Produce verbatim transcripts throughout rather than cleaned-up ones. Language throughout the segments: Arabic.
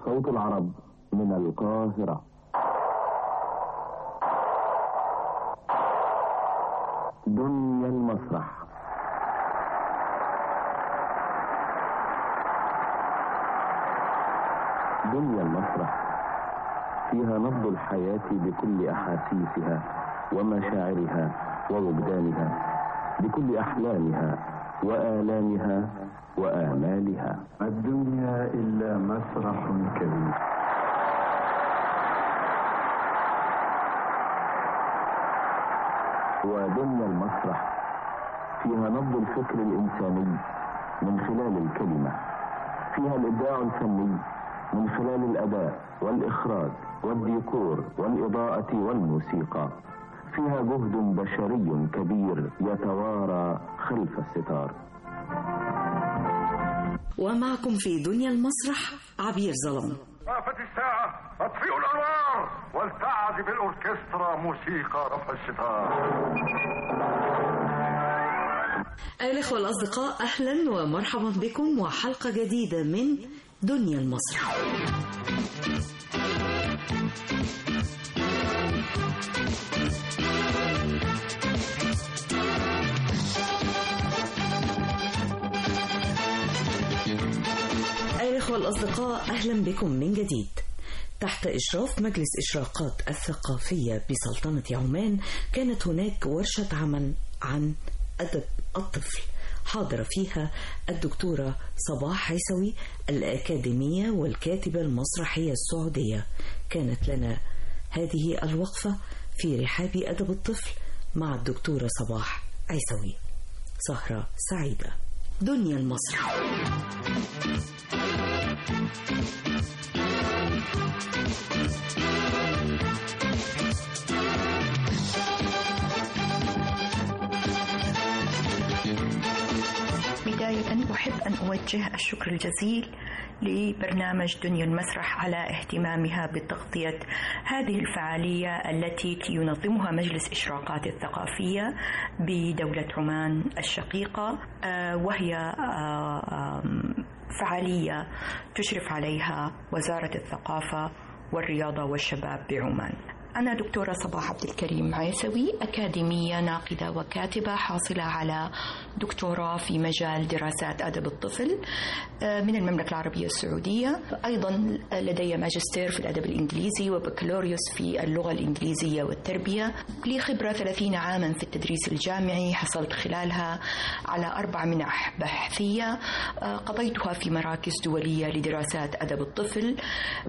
صوت العرب من القاهرة. دنيا المسرح. دنيا المسرح فيها نبض الحياة بكل أحاسيسها ومشاعرها ووجدانها، بكل أحلامها وآلامها وآمالها. الدنيا إلا مسرح كبير. ودنيا المسرح فيها نبض الفكر الإنساني من خلال الكلمة، فيها الإبداع الفني من خلال الأداء والإخراج والديكور والإضاءة والموسيقى، فيها جهد بشري كبير يتوارى خلف الستار. ومعكم في دنيا المسرح عبير ظلام. وقفت الساعة، اطفئوا الأنوار ولتعزف الأوركسترا موسيقى رفع الستار. أيها الأخوة الأصدقاء، أهلا ومرحبا بكم وحلقة جديدة من دنيا المسرح. أيها الأخوة الأصدقاء، أهلا بكم من جديد. تحت إشراف مجلس إشراقات الثقافية بسلطنة عمان كانت هناك ورشة عمل عن أدب الطفل، حاضر فيها الدكتورة صباح عيسوي الأكاديمية والكاتبة المسرحية السعودية. كانت لنا هذه الوقفة في رحاب أدب الطفل مع الدكتورة صباح عيسوي. سهرة سعيدة. دنيا المسرح. بداية أحب أن أوجه الشكر الجزيل لبرنامج دنيا المسرح على اهتمامها بتغطية هذه الفعالية التي ينظمها مجلس إشراقات الثقافية بدولة عمان الشقيقة، وهي فعالية تشرف عليها وزارة الثقافة والرياضة والشباب بعمان. أنا دكتورة صباح عبد الكريم عيسوي، أكاديمية ناقدة وكاتبة حاصلة على دكتوراه في مجال دراسات أدب الطفل من المملكة العربية السعودية. أيضا لدي ماجستير في الأدب الإنجليزي وبكالوريوس في اللغة الإنجليزية والتربية. لي خبرة ثلاثين عاما في التدريس الجامعي، حصلت خلالها على أربع منح بحثية قضيتها في مراكز دولية لدراسات أدب الطفل،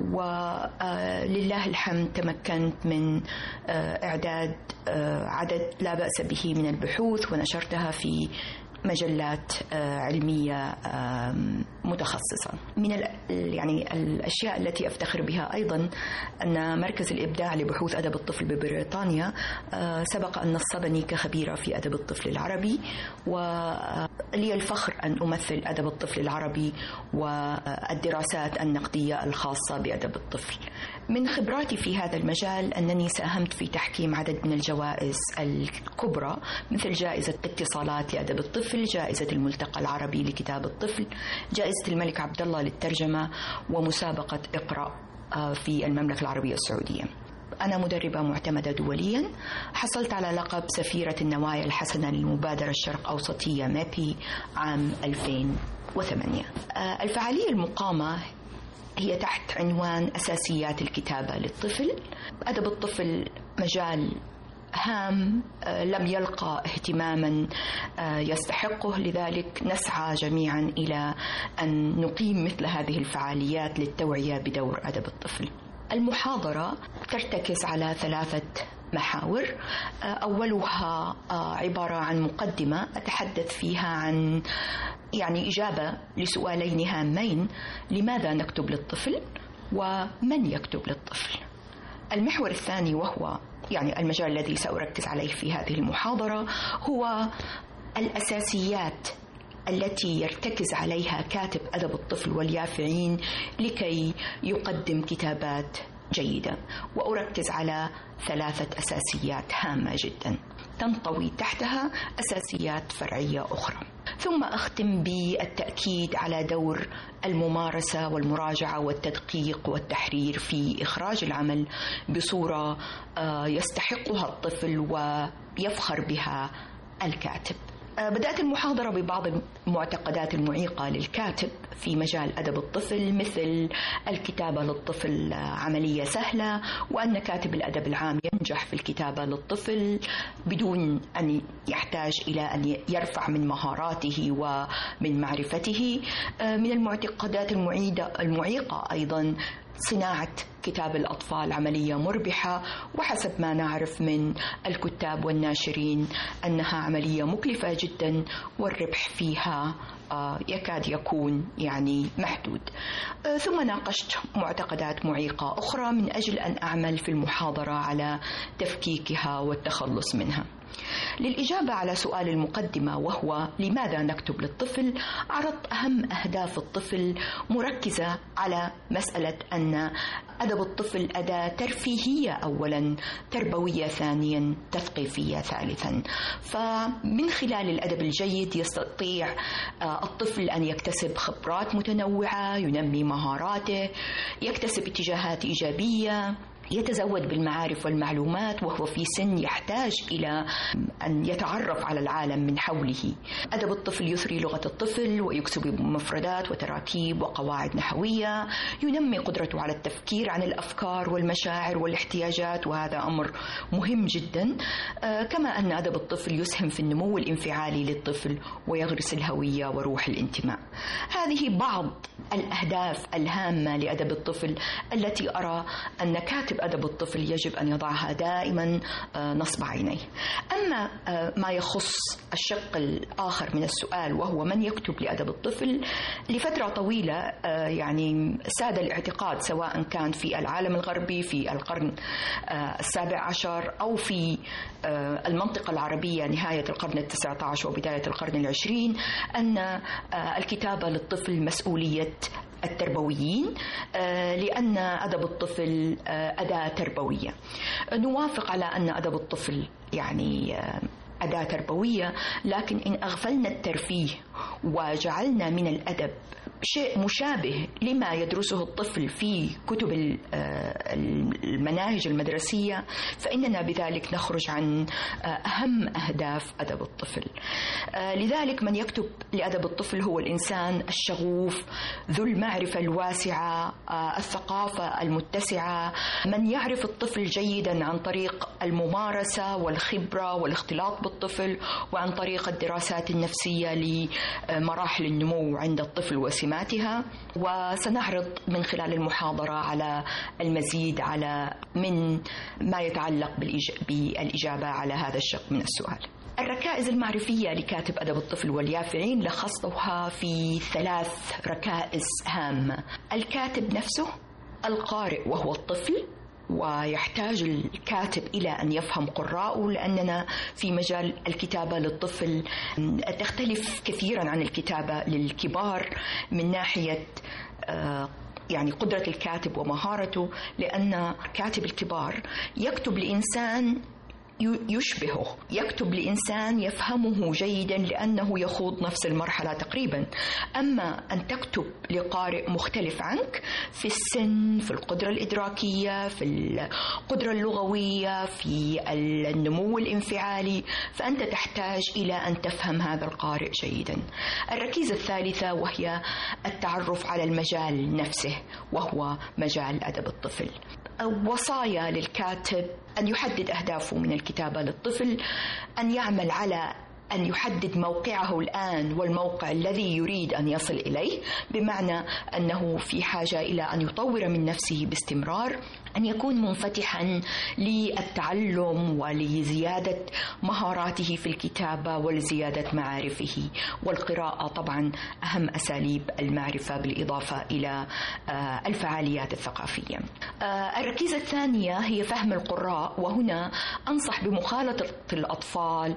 ولله الحمد تمكنت من من إعداد عدد لا بأس به من البحوث ونشرتها في مجلات علمية متخصصة. من يعني الأشياء التي أفتخر بها أيضا أن مركز الإبداع لبحوث أدب الطفل ببريطانيا سبق أن نصبني كخبيرة في أدب الطفل العربي، ولي الفخر أن أمثل أدب الطفل العربي والدراسات النقدية الخاصة بأدب الطفل. من خبراتي في هذا المجال أنني ساهمت في تحكيم عدد من الجوائز الكبرى، مثل جائزة اتصالات لأدب الطفل، جائزة الملتقى العربي لكتاب الطفل، جائزة الملك عبد الله للترجمة، ومسابقة اقرأ في المملكة العربية السعودية. أنا مدربة معتمدة دوليا، حصلت على لقب سفيرة النوايا الحسنة للمبادرة الشرق أوسطية مابي عام ألفين وثمانية. الفعالية المقامة هي تحت عنوان أساسيات الكتابة للطفل. أدب الطفل مجال هام لم يلقى اهتماما يستحقه، لذلك نسعى جميعا إلى أن نقيم مثل هذه الفعاليات للتوعية بدور أدب الطفل. المحاضرة ترتكز على ثلاثة محاور. أولها عبارة عن مقدمة أتحدث فيها عن يعني إجابة لسؤالين هامين: لماذا نكتب للطفل؟ ومن يكتب للطفل؟ المحور الثاني وهو يعني المجال الذي سأركز عليه في هذه المحاضرة هو الأساسيات التي يرتكز عليها كاتب أدب الطفل واليافعين لكي يقدم كتابات جيدة، وأركز على ثلاثة أساسيات هامة جدا تنطوي تحتها أساسيات فرعية أخرى. ثم أختم بالتأكيد على دور الممارسة والمراجعة والتدقيق والتحرير في إخراج العمل بصورة يستحقها الطفل ويفخر بها الكاتب. بدأت المحاضرة ببعض المعتقدات المعيقة للكاتب في مجال أدب الطفل، مثل الكتابة للطفل عملية سهلة، وأن كاتب الأدب العام ينجح في الكتابة للطفل بدون أن يحتاج إلى أن يرفع من مهاراته ومن معرفته. من المعتقدات المعيقة أيضا صناعة كتاب الأطفال عملية مربحة، وحسب ما نعرف من الكتاب والناشرين أنها عملية مكلفة جدا والربح فيها يكاد يكون يعني محدود. ثم ناقشت معتقدات معيقة أخرى من أجل أن أعمل في المحاضرة على تفكيكها والتخلص منها. للإجابة على سؤال المقدمة وهو لماذا نكتب للطفل، عرضت أهم أهداف الطفل مركزة على مسألة أن أدب الطفل أداة ترفيهية أولا، تربوية ثانيا، تثقيفية ثالثا. فمن خلال الأدب الجيد يستطيع الطفل أن يكتسب خبرات متنوعة، ينمي مهاراته، يكتسب اتجاهات إيجابية، يتزود بالمعارف والمعلومات وهو في سن يحتاج إلى أن يتعرف على العالم من حوله. أدب الطفل يثري لغة الطفل ويكسب مفردات وتراكيب وقواعد نحوية، ينمي قدرته على التفكير عن الأفكار والمشاعر والاحتياجات، وهذا أمر مهم جدا. كما أن أدب الطفل يسهم في النمو الانفعالي للطفل ويغرس الهوية وروح الانتماء. هذه بعض الأهداف الهامة لأدب الطفل التي أرى أن كاتب أدب الطفل يجب أن يضعها دائما نصب عينيه. أما ما يخص الشق الآخر من السؤال وهو من يكتب لأدب الطفل، لفترة طويلة يعني ساد الاعتقاد سواء كان في العالم الغربي في القرن السابع عشر أو في المنطقة العربية نهاية القرن التاسع عشر وبداية القرن العشرين أن الكتابة للطفل مسؤولية التربويين، لأن أدب الطفل أداة تربوية. نوافق على أن أدب الطفل يعني أداة تربوية، لكن إن أغفلنا الترفيه وجعلنا من الأدب شيء مشابه لما يدرسه الطفل في كتب المناهج المدرسية، فإننا بذلك نخرج عن أهم أهداف أدب الطفل. لذلك من يكتب لأدب الطفل هو الإنسان الشغوف ذو المعرفة الواسعة، الثقافة المتسعة، من يعرف الطفل جيدا عن طريق الممارسة والخبرة والاختلاط بالطفل، وعن طريق الدراسات النفسية لمراحل النمو عند الطفل وسماتها. وسنعرض من خلال المحاضرة على المزيد على من ما يتعلق بالإجابة على هذا الشق من السؤال. الركائز المعرفية لكاتب أدب الطفل واليافعين لخصتها في ثلاث ركائز هامة: الكاتب نفسه، القارئ وهو الطفل، ويحتاج الكاتب إلى أن يفهم قراءه، لأننا في مجال الكتابة للطفل تختلف كثيرا عن الكتابة للكبار من ناحية يعني قدرة الكاتب ومهارته، لأن كاتب الكبار يكتب لإنسان يشبهه، يكتب لإنسان يفهمه جيدا لأنه يخوض نفس المرحلة تقريبا. أما أن تكتب لقارئ مختلف عنك في السن، في القدرة الإدراكية، في القدرة اللغوية، في النمو الانفعالي، فأنت تحتاج إلى أن تفهم هذا القارئ جيدا. الركيزة الثالثة وهي التعرف على المجال نفسه وهو مجال أدب الطفل. وصايا للكاتب أن يحدد أهدافه من الكتابة للطفل، أن يعمل على أن يحدد موقعه الآن والموقع الذي يريد أن يصل إليه، بمعنى أنه في حاجة إلى أن يطور من نفسه باستمرار، أن يكون منفتحا للتعلم ولزيادة مهاراته في الكتابة ولزيادة معارفه. والقراءة طبعا أهم أساليب المعرفة بالإضافة إلى الفعاليات الثقافية. الركيزة الثانية هي فهم القراء، وهنا أنصح بمخالطة الأطفال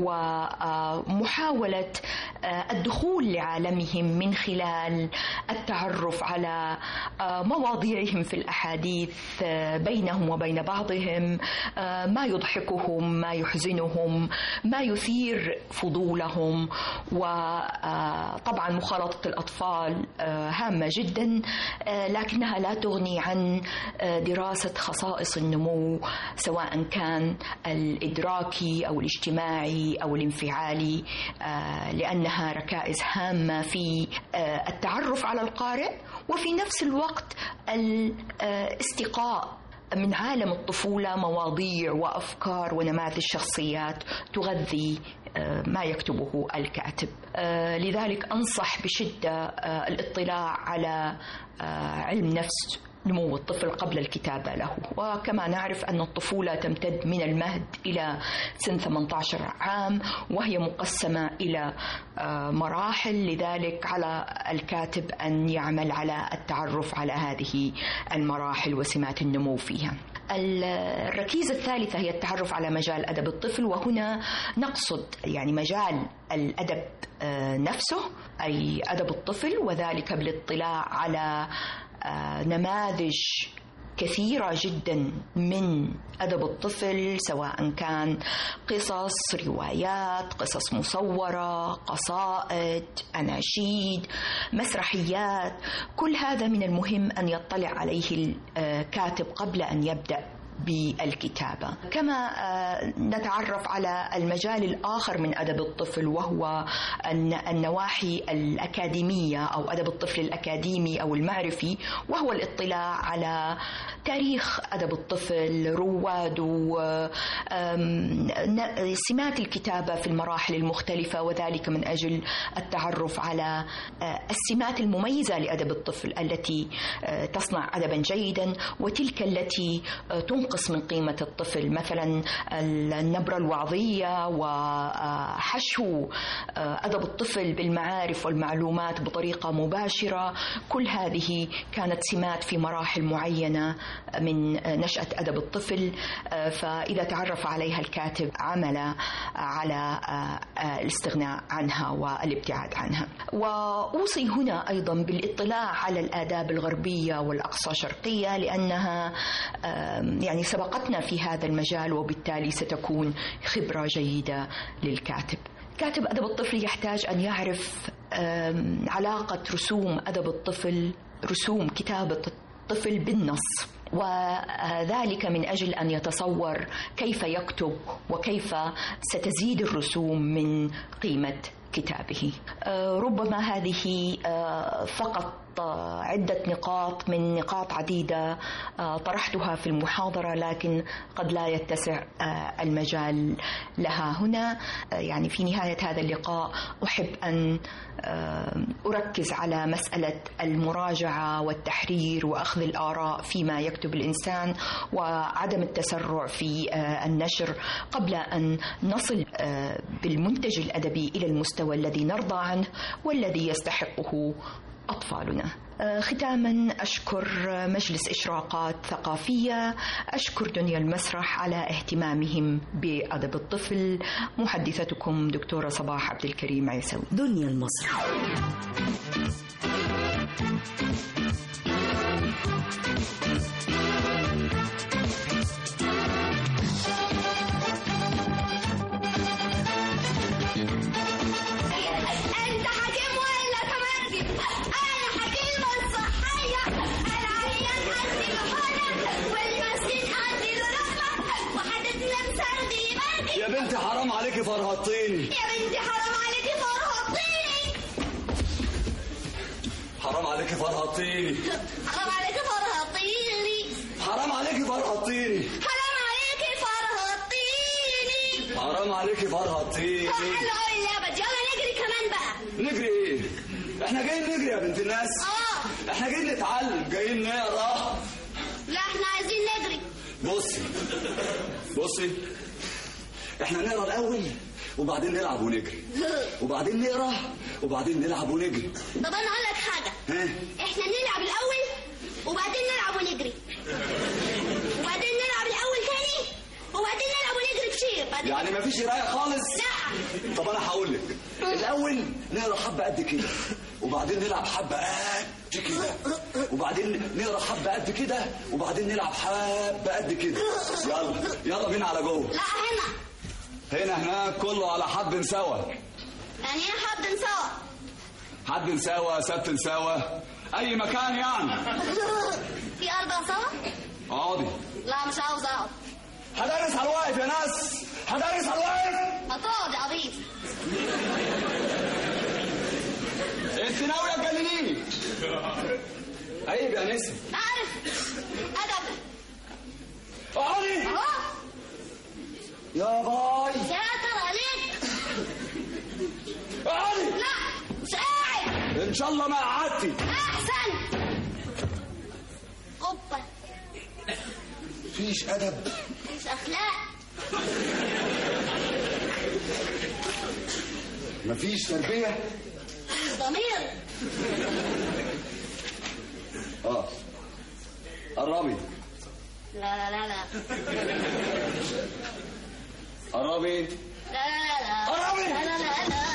ومحاولة الدخول لعالمهم من خلال التعرف على مواضيعهم في الأحاديث بينهم وبين بعضهم، ما يضحكهم، ما يحزنهم، ما يثير فضولهم. وطبعا مخالطة الأطفال هامة جدا، لكنها لا تغني عن دراسة خصائص النمو سواء كان الإدراكي أو الاجتماعي أو الانفعالي، لأنها ركائز هامة في التعرف على القارئ وفي نفس الوقت الاستقاء من عالم الطفولة مواضيع وأفكار ونماذج شخصيات تغذي ما يكتبه الكاتب. لذلك أنصح بشدة الاطلاع على علم نفس نمو الطفل قبل الكتابة له. وكما نعرف أن الطفولة تمتد من المهد إلى سن ثمانية عشر عام، وهي مقسمة إلى مراحل، لذلك على الكاتب أن يعمل على التعرف على هذه المراحل وسمات النمو فيها. الركيزة الثالثة هي التعرف على مجال أدب الطفل، وهنا نقصد يعني مجال الأدب نفسه أي أدب الطفل، وذلك بالاطلاع على نماذج كثيرة جدا من أدب الطفل، سواء كان قصص، روايات، قصص مصورة، قصائد، أناشيد، مسرحيات. كل هذا من المهم أن يطلع عليه الكاتب قبل أن يبدأ بالكتابة. كما نتعرف على المجال الآخر من أدب الطفل، وهو النواحي الأكاديمية أو أدب الطفل الأكاديمي أو المعرفي، وهو الاطلاع على تاريخ أدب الطفل، رواده، سمات الكتابة في المراحل المختلفة، وذلك من أجل التعرف على السمات المميزة لأدب الطفل التي تصنع أدبا جيدا، وتلك التي تنقص من قيمة الطفل، مثلا النبرة الوعظية وحشو أدب الطفل بالمعارف والمعلومات بطريقة مباشرة. كل هذه كانت سمات في مراحل معينة من نشأة أدب الطفل، فإذا تعرف عليها الكاتب عمل على الاستغناء عنها والابتعاد عنها. وأوصي هنا أيضا بالاطلاع على الآداب الغربية والأقصى شرقية، لأنها يعني سبقتنا في هذا المجال، وبالتالي ستكون خبرة جيدة للكاتب. كاتب أدب الطفل يحتاج أن يعرف علاقة رسوم أدب الطفل، رسوم كتابة الطفل بالنص، وذلك من أجل أن يتصور كيف يكتب وكيف ستزيد الرسوم من قيمة كتابه. ربما هذه فقط عدة نقاط من نقاط عديدة طرحتها في المحاضرة، لكن قد لا يتسع المجال لها هنا. يعني في نهاية هذا اللقاء أحب أن أركز على مسألة المراجعة والتحرير وأخذ الآراء فيما يكتب الإنسان، وعدم التسرع في النشر قبل أن نصل بالمنتج الأدبي إلى المستوى الذي نرضى عنه والذي يستحقه أطفالنا. ختاما أشكر مجلس إشراقات ثقافية، أشكر دنيا المسرح على اهتمامهم بأدب الطفل. محدثتكم دكتورة صباح عبد الكريم عيسوي. دنيا المسرح. يا بنتي حرام عليكي فرهطيني. يا بنتي حرام عليكي فرهطيني. حرام عليكي فرهطيني. حرام عليكي فرهطيني. حرام عليكي فرهطيني. حرام عليكي فرهطيني. حرام عليكي فرهطيني. حلو قوي اللعبة دي، يلا نجري كمان بقى. نجري ايه؟ احنا جايين نجري يا بنت الناس. اه احنا جايين نتعلم، جايين نقرا. لا احنا عايزين نجري. بصي بصي احنا نقرا الاول وبعدين نلعب ونجري، وبعدين نقرا وبعدين نلعب ونجري. طب انا اقول لك حاجه. ها؟ احنا نلعب الاول وبعدين نلعب ونجري، وبعدين نلعب الاول تاني وبعدين نلعب ونجري كتير. يعني مفيش قرايه خالص؟ لا. طب انا هقول لك، الاول نقرا حبه قد كده، وبعدين نلعب حبه قد كده، وبعدين نقرا حبه قد كده وبعدين نلعب حبه قد كده. يلا يلا بينا على جوه. لا هنا هنا هناك كله على حد سوا. يعني ايه حد سوا؟ حد سوا سبت سوا اي مكان يعني. في اربع سوا؟ اقعدي. لا مش عاوز اقعد. هدرس على الواقف يا ناس، هدرس على الواقف. هتقعد يا عبيط. انت ناويه تجننيني؟ عيب يا نسا. عارف ادب. اقعدي. اهو. يا باي. يا ترى عليك. اقعدي. لا مش قاعد. ان شاء الله ما قعدتي. احسن. قبه. مفيش ادب. مفيش اخلاق. مفيش تربيه. مفيش ضمير. اه قربي. لا لا لا لا. قربي. لا لا لا لا. قربي. لا لا لا لا.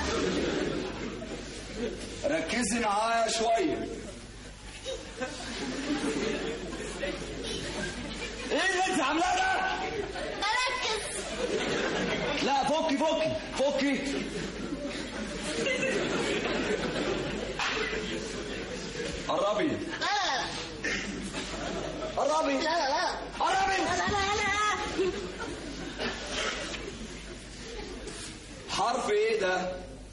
ركزي معايا شويه. ايه اللي انت عاملاه ده؟ بركز. لا فكي فكي فكي. قربي. لا لا لا. قربي. لا لا لا. قربي. لا لا لا لا. حرف ايه ده؟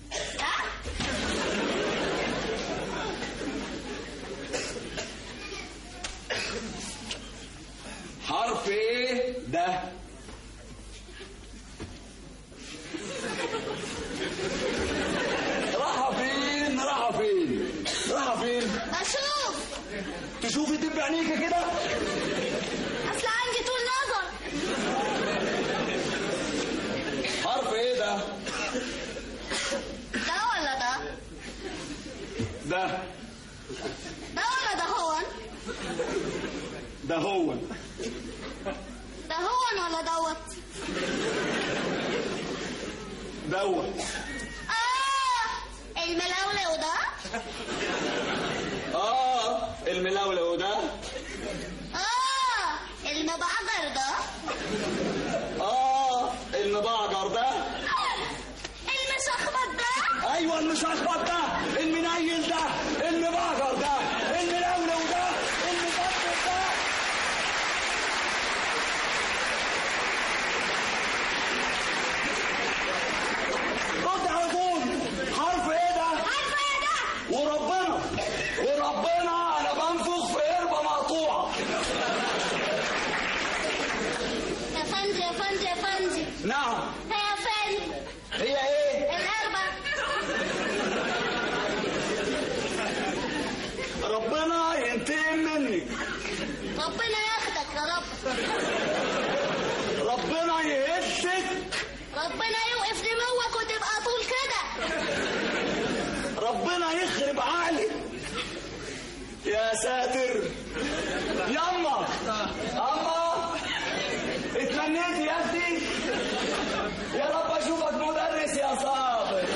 حرف ايه ده؟ راحة فين؟ راحة فين؟ راحة فين؟ بشوف. تشوفي دب عينيكي كده؟ اصل عندي طول نظر. حرف ايه ده؟ ده ولا ده؟ ده. ده ولا ده هون؟ ده هو. ده هون ولا دوت؟ دوت. اه الملولو ده؟ اه الملولو ده. اه المبعجر ده؟ اه المبعجر ده. المشخبط ده؟ ايوه المشخبط ده، المنيل ده، المبعجر ده، الملولو ده، المبطل ده. رد على طول. حرف ايه ده؟ حرف ايه ده؟ وربنا وربنا انا بنفخ في قربة مقطوعة. يا فندي يا فندي يا فندي. نعم. هي يا فندي. هي ايه؟ القربة. ربنا ينتقم منك. ربنا ياخدك يا رب. ربنا يهدك. ربنا يوقف دموعك وتبقى طول كده. ربنا يخرب عقلك. يا ساتر. يما اما اتمنيت يا اختي. يا رب اشوفك مدرس يا صابر.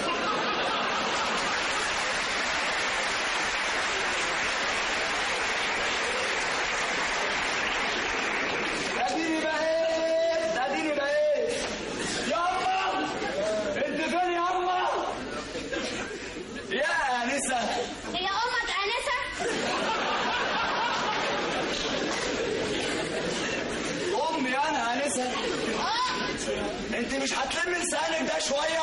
اديني بقيت اديني بقيت. يما انت فين يما؟ يا انسه. هي امك انسه؟ امي انا انسه. اه. انت مش هتلم لسانك ده شويه؟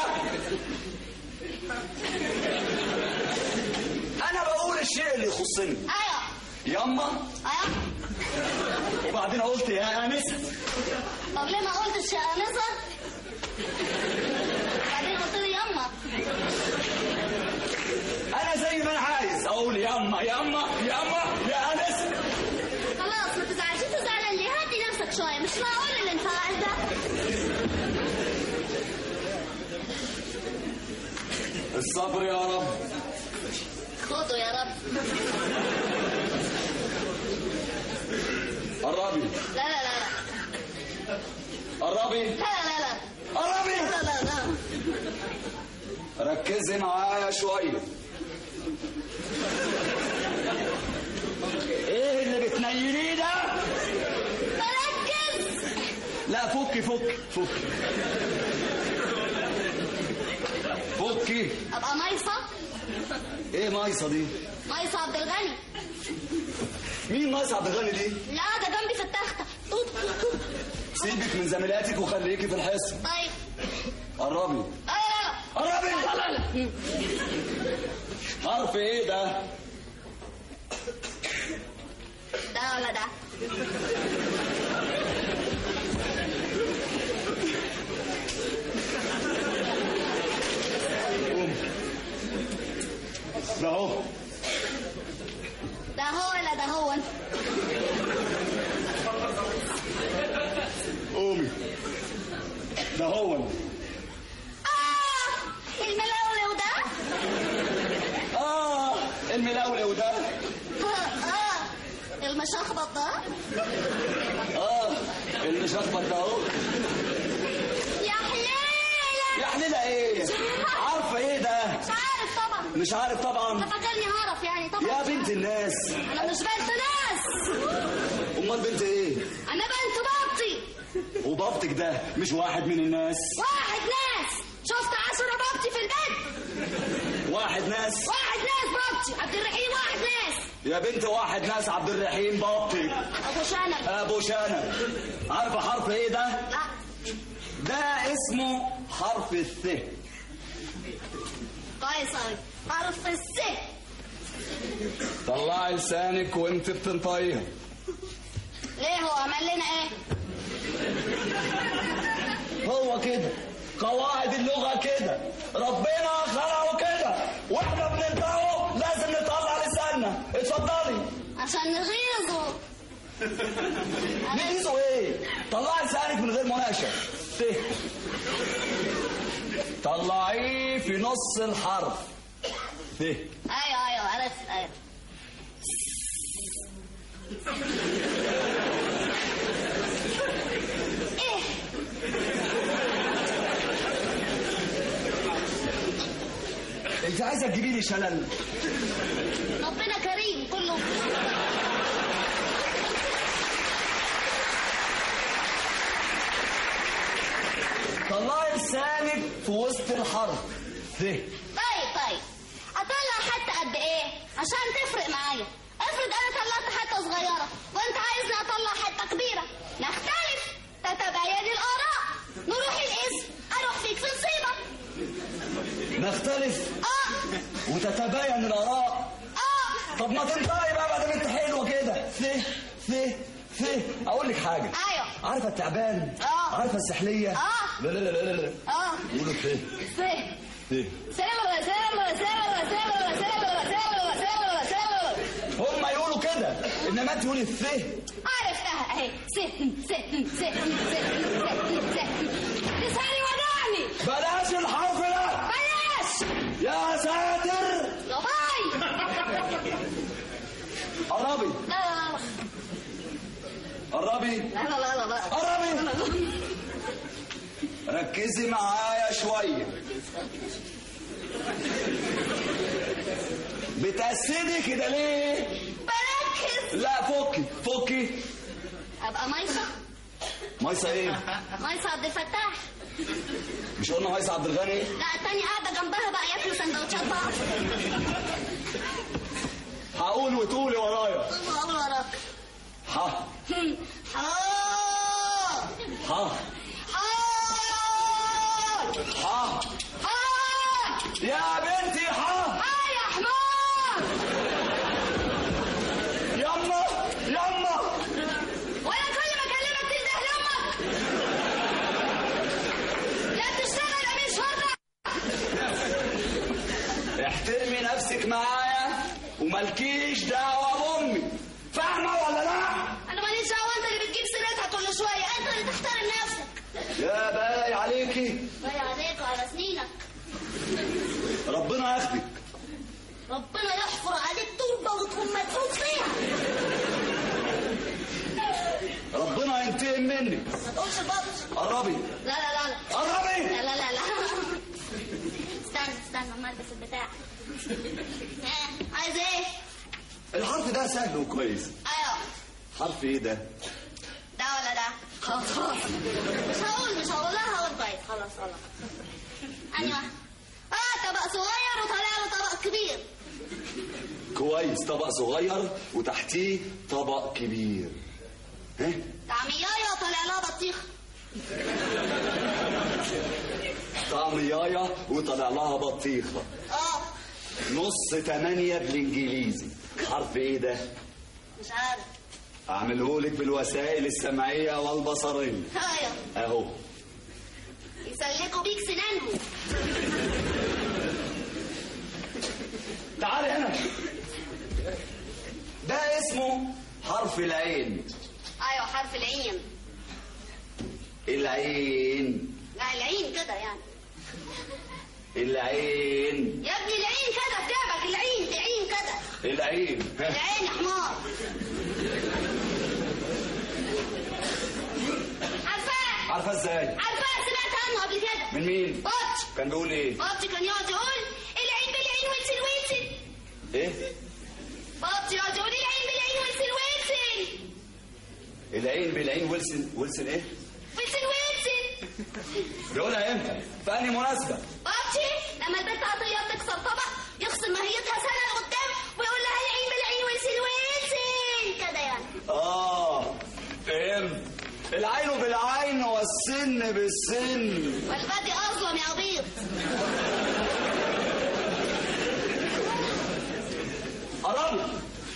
انا بقول الشيء اللي يخصني. ايوه. يما. ايوه. وبعدين قلت يا انسه. طب ليه ما قلتش يا انسه؟ بعدين قلت لي يما. انا زي ما انا عايز اقول يما يما يما يا انسه. خلاص ما تزعلش. انت زعلان ليه؟ هدي نفسك شويه. مش معقول الانفعال ده. الصبر يا رب. خده يا رب. قربي. لا لا لا لا. قربي. لا لا لا. قربي. لا لا لا. ركزي معايا شويه. ايه اللي بتنيليه ده؟ بركز. لا فكي فكي فكي فكي. ابقى ميصة. ايه ميصة دي؟ ميصة عبد الغني. مين ميصة عبد الغني دي؟ لا ده جنبي في التختة. سيبك من زميلاتك وخليكي في الحصة. طيب قربي. ايوه قربي. لا لا لا. حرف ايه ده؟ ده ولا ده؟ ده هو. ده هو ولا ده هو؟ قومي. ده هو. اه الملولو ده. اه الملولو ده. اه المشخبط ده. اه المشخبط ده اهو. يا حليلة. يا حليلة ايه؟ عارفة ايه ده؟ مش عارف طبعا. مش عارف طبعا. انت فاكرني هعرف يعني طبعا. يا بنت الناس. انا مش بنت ناس. امال بنت ايه؟ انا بنت بابتي. وبابتك ده مش واحد من الناس. واحد ناس. شفت عشرة بابتي في البيت. واحد ناس. واحد ناس بابتي. عبد الرحيم واحد ناس. يا بنت واحد ناس عبد الرحيم بابتك. ابو شنب. ابو شنب. عارفه حرف ايه ده؟ لا. ده اسمه حرف الث. كويس اوي. حرف الس. طلعي لسانك وانت بتنطقيها. ليه هو عمل لنا ايه؟ هو كده قواعد اللغة كده، ربنا خلقه كده، واحنا بننطقه لازم نطلع لساننا. اتفضلي. عشان نغيظه. نغيظه ايه؟ طلعي لسانك من غير مناقشة. ت. طلعيه في نص الحرف. ت. ايوه ايوه عرفت. ايوه ايه؟ انت عايزه تجيبي لي شلل؟ ربنا كريم كله. طلعي لسانك في وسط الحرف. ث. طيب طيب اطلع حتى قد ايه عشان تفرق معايا؟ افرض انا طلعت حته صغيره وانت عايزني اطلع حته كبيره، نختلف، تتباين الاراء، نروح الاسم اروح فيك في نصيبك. نختلف اه وتتباين الاراء. اه طب ما تنطقي بقى ما دام انت حلوه كده. ث ث ث. اقول لك حاجه. ايوه. عارفه التعبان؟ اه. عارفه السحليه؟ اه. لا لا لا لا لا. اه يقولوا ث س ث. سلوى سلوى سلوى سلوى سلوى سلوى سلوى سلوى. هم يقولوا كده انما انت تقولي الث. عرفتها اهي. س س س س س لساني ودعني. بلاش الحرف ده. بلاش يا ساتر. يا باي. قربي. لا لا قربي. لا لا لا لا. قربي. ركزي معايا شويه. بتأسدي كده ليه؟ بركز. لا فكي فكي. ابقى ميصة. ميصة ايه؟ ميصة عبد الفتاح. مش قلنا ميصة عبد الغني؟ لا التانية قاعدة جنبها بقى ياكلوا سندوتشات بعض. هقول وتقولي ورايا. قول وراك. ح. ح. ح. ح. يا بنتي ح. اه يا حمار. يما يما. وانا كل ما اكلمك تنده لامك. لا بتشتغل امين شرطة. احترمي نفسك معايا ومالكيش دعوة بأمي. فاهمة ولا لا؟ انا ماليش دعوة، انت اللي بتجيب سيرتها كل شوية، انت اللي تحترم نفسك. يا باي عليكي. باي عليك وعلى سنينك. ربنا ياخدك. ربنا يحفر عليك تربة وتكون مدفون فيها. ربنا ينتقم منك. ما تقولش بط. قربي. لا لا لا لا. قربي. لا لا لا لا. استنى استنى اما البس البتاع. ها عايز ايه؟ الحرف ده سهل وكويس. ايوه حرف ايه ده؟ ده ولا ده؟ خلاص خلاص مش هقول مش هقول لها هقول طيب خلاص خلاص. أنهي واحد؟ اه طبق صغير وطالع له طبق كبير. كويس، طبق صغير وتحتيه طبق كبير. ها؟ طعميايه وطالع لها بطيخه. طعميايه وطالع لها بطيخه. اه نص تمانية بالانجليزي. حرف ايه ده؟ مش عارف. اعملهولك بالوسائل السمعيه والبصريه. ايوه اهو. يسلكوا بيك سنانهم. تعالي هنا. ده اسمه حرف العين. ايوه حرف العين. العين. لا العين كده يعني. العين يا ابني العين كده بتعبك. العين العين كده. العين العين يا حمار. عارفاه. عارفه ازاي؟ عارفاه سمعت عنه قبل كده. من مين؟ بطش. كان بيقول ايه؟ بطش كان يقعد يقول العين بالعين ويلسن ويلسن. ايه؟ بطش يقعد يقول العين بالعين ويلسن ويلسن. العين بالعين ويلسن ويلسن ايه؟ ويلسن ويلسن. بيقولها امتى؟ في انهي مناسبة؟ بطشي لما البنت عطية تكسر طبق يغسل ماهيتها سنة لقدام ويقول لها العين بالعين ويلسن ويلسن كده يعني. اه فهمت. العين بالعين والسن بالسن. والبادي اظلم يا عبيط. قربنا.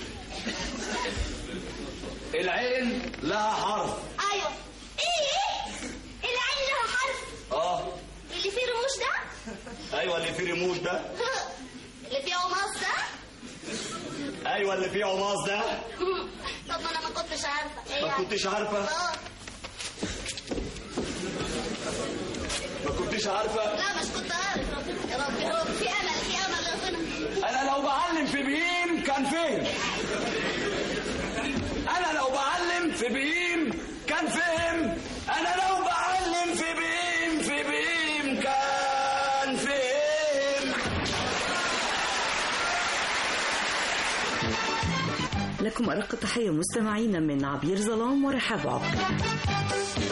العين لها حرف. ايوه. ايه العين لها حرف. اه اللي فيه رموش ده. ايوه اللي فيه رموش ده. اللي فيه عماص ده. ايوه اللي فيه عماص ده. طب انا ما كنتش عارفه. ايه ما يعني؟ كنتش عارفه؟ اه ما كنتش عارفه؟ لا مش كنت عارف. يا رب يا رب في امل في امل يا ربنا. انا لو بعلم في بهيم كان فهم. انا لو بعلم في بهيم كان فهم. انا لو بعلم في بهيم في بهيم كان فهم. لكم أرق تحية مستمعين من عبير ظلام ورحاب عبد.